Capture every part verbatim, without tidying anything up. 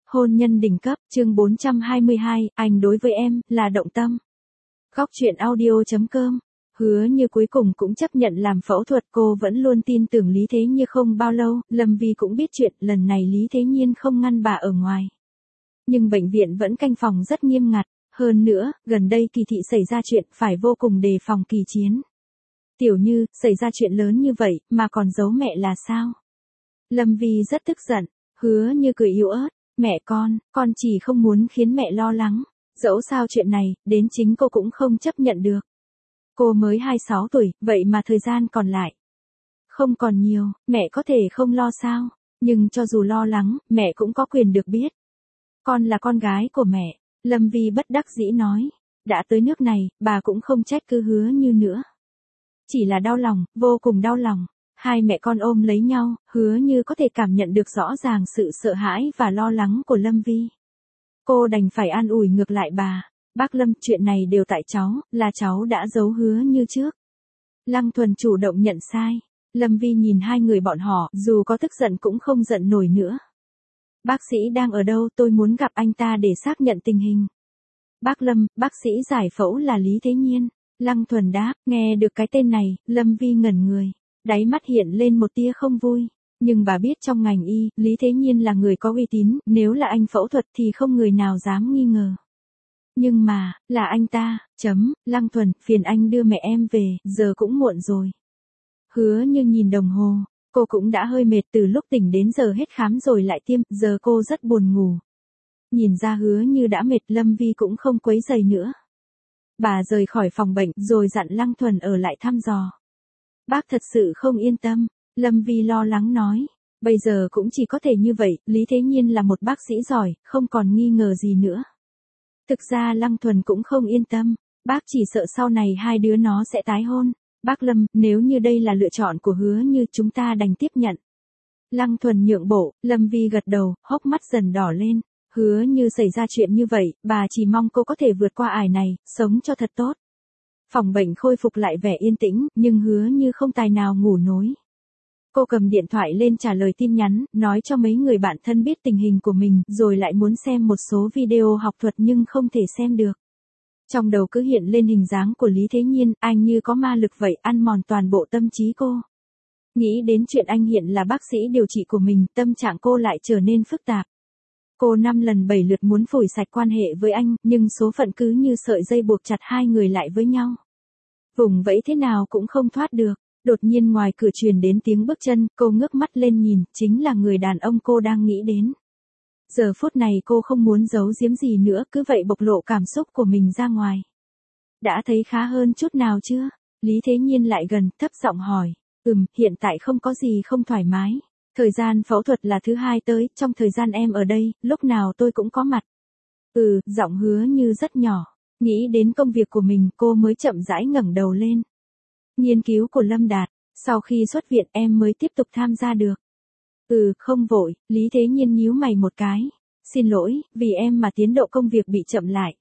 Hôn nhân đỉnh cấp, chương bốn trăm hai mươi hai, anh đối với em, là động tâm. Góc truyện audio.com. Hứa Như cuối cùng cũng chấp nhận làm phẫu thuật, cô vẫn luôn tin tưởng Lý Thế Như. Không bao lâu, Lâm Vi cũng biết chuyện, lần này Lý Thế Nhiên không ngăn bà ở ngoài. Nhưng bệnh viện vẫn canh phòng rất nghiêm ngặt, hơn nữa, gần đây Kỳ Thị xảy ra chuyện, phải vô cùng đề phòng Kỳ Chiến. Tiểu Như, xảy ra chuyện lớn như vậy, mà còn giấu mẹ là sao? Lâm Vi rất tức giận, Hứa Như cười yếu ớt. Mẹ con, con chỉ không muốn khiến mẹ lo lắng. Dẫu sao chuyện này, đến chính cô cũng không chấp nhận được. Cô mới hai mươi sáu tuổi, vậy mà thời gian còn lại không còn nhiều, mẹ có thể không lo sao? Nhưng cho dù lo lắng, mẹ cũng có quyền được biết. Con là con gái của mẹ, Lâm Vi bất đắc dĩ nói. Đã tới nước này, bà cũng không trách cứ Hứa Như nữa. Chỉ là đau lòng, vô cùng đau lòng. Hai mẹ con ôm lấy nhau, Hứa Như có thể cảm nhận được rõ ràng sự sợ hãi và lo lắng của Lâm Vi. Cô đành phải an ủi ngược lại bà. Bác Lâm, chuyện này đều tại cháu, là cháu đã giấu Hứa Như trước. Lăng Thuần chủ động nhận sai. Lâm Vi nhìn hai người bọn họ, dù có tức giận cũng không giận nổi nữa. Bác sĩ đang ở đâu, tôi muốn gặp anh ta để xác nhận tình hình. Bác Lâm, bác sĩ giải phẫu là Lý Thế Nhiên. Lăng Thuần đáp, nghe được cái tên này, Lâm Vi ngẩn người. Đáy mắt hiện lên một tia không vui. Nhưng bà biết trong ngành y, Lý Thế Nhiên là người có uy tín, nếu là anh phẫu thuật thì không người nào dám nghi ngờ. Nhưng mà, là anh ta, chấm, Lăng Thuần, phiền anh đưa mẹ em về, giờ cũng muộn rồi. Hứa Như nhìn đồng hồ, cô cũng đã hơi mệt từ lúc tỉnh đến giờ hết khám rồi lại tiêm, giờ cô rất buồn ngủ. Nhìn ra Hứa Như đã mệt, Lâm Vi cũng không quấy rầy nữa. Bà rời khỏi phòng bệnh rồi dặn Lăng Thuần ở lại thăm dò. Bác thật sự không yên tâm, Lâm Vi lo lắng nói. Bây giờ cũng chỉ có thể như vậy, Lý Thế Nhiên là một bác sĩ giỏi, không còn nghi ngờ gì nữa. Thực ra Lăng Thuần cũng không yên tâm, bác chỉ sợ sau này hai đứa nó sẽ tái hôn. Bác Lâm, nếu như đây là lựa chọn của Hứa Như, chúng ta đành tiếp nhận. Lăng Thuần nhượng bộ, Lâm Vi gật đầu, hốc mắt dần đỏ lên. Hứa Như xảy ra chuyện như vậy, bà chỉ mong cô có thể vượt qua ải này, sống cho thật tốt. Phòng bệnh khôi phục lại vẻ yên tĩnh, nhưng Hứa Như không tài nào ngủ nối. Cô cầm điện thoại lên trả lời tin nhắn, nói cho mấy người bạn thân biết tình hình của mình, rồi lại muốn xem một số video học thuật nhưng không thể xem được. Trong đầu cứ hiện lên hình dáng của Lý Thế Nhiên, anh như có ma lực vậy, ăn mòn toàn bộ tâm trí cô. Nghĩ đến chuyện anh hiện là bác sĩ điều trị của mình, tâm trạng cô lại trở nên phức tạp. Cô năm lần bảy lượt muốn phủi sạch quan hệ với anh, nhưng số phận cứ như sợi dây buộc chặt hai người lại với nhau. Vùng vẫy thế nào cũng không thoát được. Đột nhiên ngoài cửa truyền đến tiếng bước chân, cô ngước mắt lên nhìn, chính là người đàn ông cô đang nghĩ đến. Giờ phút này cô không muốn giấu giếm gì nữa, cứ vậy bộc lộ cảm xúc của mình ra ngoài. Đã thấy khá hơn chút nào chưa? Lý Thế Nhiên lại gần, thấp giọng hỏi. Ừm, hiện tại không có gì không thoải mái. Thời gian phẫu thuật là thứ hai tới, trong thời gian em ở đây, lúc nào tôi cũng có mặt. Ừ, giọng Hứa Như rất nhỏ. Nghĩ đến công việc của mình, cô mới chậm rãi ngẩng đầu lên. Nghiên cứu của Lâm Đạt, sau khi xuất viện em mới tiếp tục tham gia được. Ừ, không vội, Lý Thế Nhiên nhíu mày một cái. Xin lỗi, vì em mà tiến độ công việc bị chậm lại.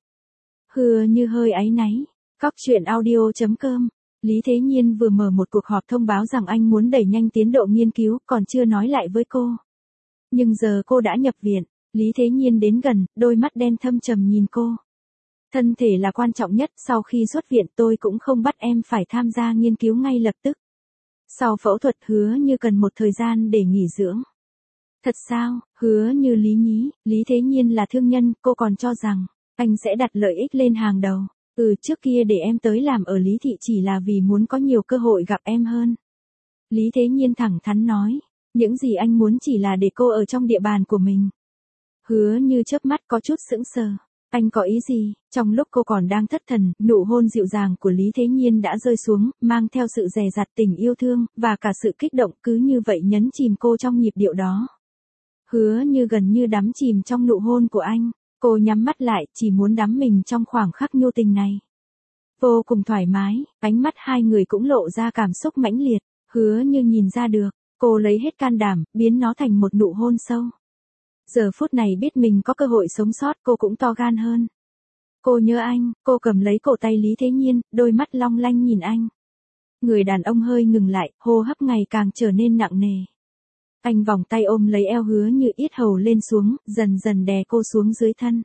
Hứa Như hơi áy náy. Góc truyện audio.com. Lý Thế Nhiên vừa mở một cuộc họp thông báo rằng anh muốn đẩy nhanh tiến độ nghiên cứu, còn chưa nói lại với cô. Nhưng giờ cô đã nhập viện, Lý Thế Nhiên đến gần, đôi mắt đen thâm trầm nhìn cô. Thân thể là quan trọng nhất, sau khi xuất viện tôi cũng không bắt em phải tham gia nghiên cứu ngay lập tức. Sau phẫu thuật Hứa Như cần một thời gian để nghỉ dưỡng. Thật sao? Hứa Như lý nhí, Lý Thế Nhiên là thương nhân, cô còn cho rằng anh sẽ đặt lợi ích lên hàng đầu. Ừ, trước kia để em tới làm ở Lý Thị chỉ là vì muốn có nhiều cơ hội gặp em hơn. Lý Thế Nhiên thẳng thắn nói, những gì anh muốn chỉ là để cô ở trong địa bàn của mình. Hứa Như chớp mắt có chút sững sờ. Anh có ý gì? Trong lúc cô còn đang thất thần, nụ hôn dịu dàng của Lý Thế Nhiên đã rơi xuống, mang theo sự dè dặt tình yêu thương, và cả sự kích động, cứ như vậy nhấn chìm cô trong nhịp điệu đó. Hứa Như gần như đắm chìm trong nụ hôn của anh, cô nhắm mắt lại, chỉ muốn đắm mình trong khoảng khắc nhu tình này. Vô cùng thoải mái, ánh mắt hai người cũng lộ ra cảm xúc mãnh liệt, Hứa Như nhìn ra được, cô lấy hết can đảm, biến nó thành một nụ hôn sâu. Giờ phút này biết mình có cơ hội sống sót, cô cũng to gan hơn. Cô nhớ anh, cô cầm lấy cổ tay Lý Thế Nhiên, đôi mắt long lanh nhìn anh. Người đàn ông hơi ngừng lại, hô hấp ngày càng trở nên nặng nề. Anh vòng tay ôm lấy eo Hứa Như, yết hầu lên xuống, dần dần đè cô xuống dưới thân.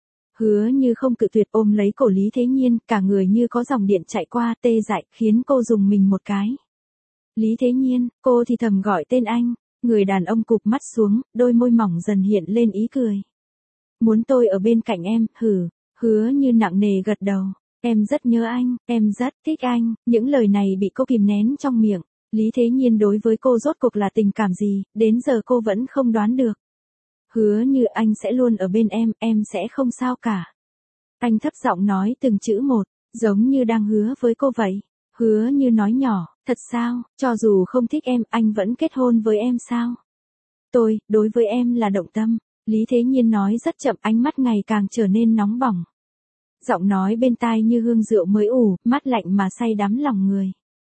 Hứa Như không cự tuyệt, ôm lấy cổ Lý Thế Nhiên, cả người như có dòng điện chạy qua, tê dại, khiến cô dùng mình một cái. Lý Thế Nhiên, cô thì thầm gọi tên anh. Người đàn ông cụp mắt xuống, đôi môi mỏng dần hiện lên ý cười. Muốn tôi ở bên cạnh em, hử. Hứa Như nặng nề gật đầu. Em rất nhớ anh, em rất thích anh. Những lời này bị cô kìm nén trong miệng. Lý Thế Nhiên đối với cô rốt cuộc là tình cảm gì, đến giờ cô vẫn không đoán được. Hứa Như, anh sẽ luôn ở bên em, em sẽ không sao cả. Anh thấp giọng nói từng chữ một, giống như đang hứa với cô vậy. Hứa Như nói nhỏ, thật sao, cho dù không thích em, anh vẫn kết hôn với em sao? Tôi, đối với em là động tâm. Lý Thế Nhiên nói rất chậm, ánh mắt ngày càng trở nên nóng bỏng. Giọng nói bên tai như hương rượu mới ủ, mát lạnh mà say đắm lòng người.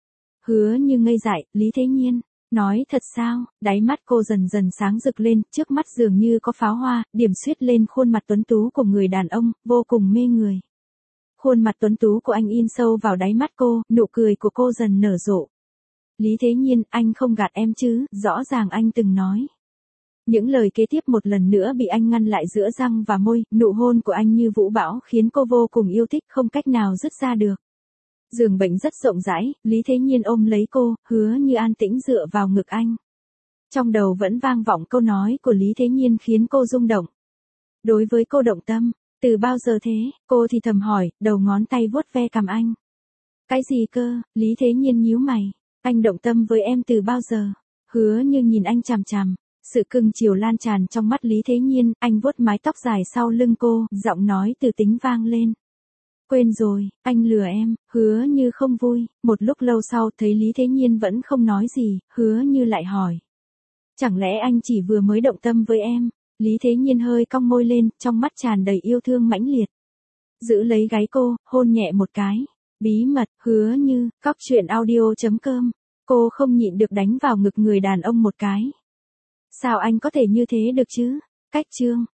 Hứa Như ngây dại, Lý Thế Nhiên, nói thật sao? Đáy mắt cô dần dần sáng rực lên, trước mắt dường như có pháo hoa, điểm xuyết lên khuôn mặt tuấn tú của người đàn ông, vô cùng mê người. Khuôn mặt tuấn tú của anh in sâu vào đáy mắt cô, nụ cười của cô dần nở rộ. Lý Thế Nhiên, anh không gạt em chứ, rõ ràng anh từng nói. Những lời kế tiếp một lần nữa bị anh ngăn lại giữa răng và môi, nụ hôn của anh như vũ bão khiến cô vô cùng yêu thích, không cách nào dứt ra được. Giường bệnh rất rộng rãi, Lý Thế Nhiên ôm lấy cô, Hứa Như an tĩnh dựa vào ngực anh. Trong đầu vẫn vang vọng câu nói của Lý Thế Nhiên khiến cô rung động. Đối với cô động tâm, từ bao giờ thế, cô thì thầm hỏi, đầu ngón tay vuốt ve cằm anh. Cái gì cơ, Lý Thế Nhiên nhíu mày, anh động tâm với em từ bao giờ? Hứa Như nhìn anh chằm chằm, sự cưng chiều lan tràn trong mắt Lý Thế Nhiên, anh vuốt mái tóc dài sau lưng cô, giọng nói từ tính vang lên. Quên rồi, anh lừa em. Hứa Như không vui, một lúc lâu sau thấy Lý Thế Nhiên vẫn không nói gì, Hứa Như lại hỏi. Chẳng lẽ anh chỉ vừa mới động tâm với em? Lý Thế Nhiên hơi cong môi lên, trong mắt tràn đầy yêu thương mãnh liệt. Giữ lấy gáy cô, hôn nhẹ một cái. Bí mật, Hứa Như, cóc truyện audio chấm com. Cô không nhịn được đánh vào ngực người đàn ông một cái. Sao anh có thể như thế được chứ? Cách chương.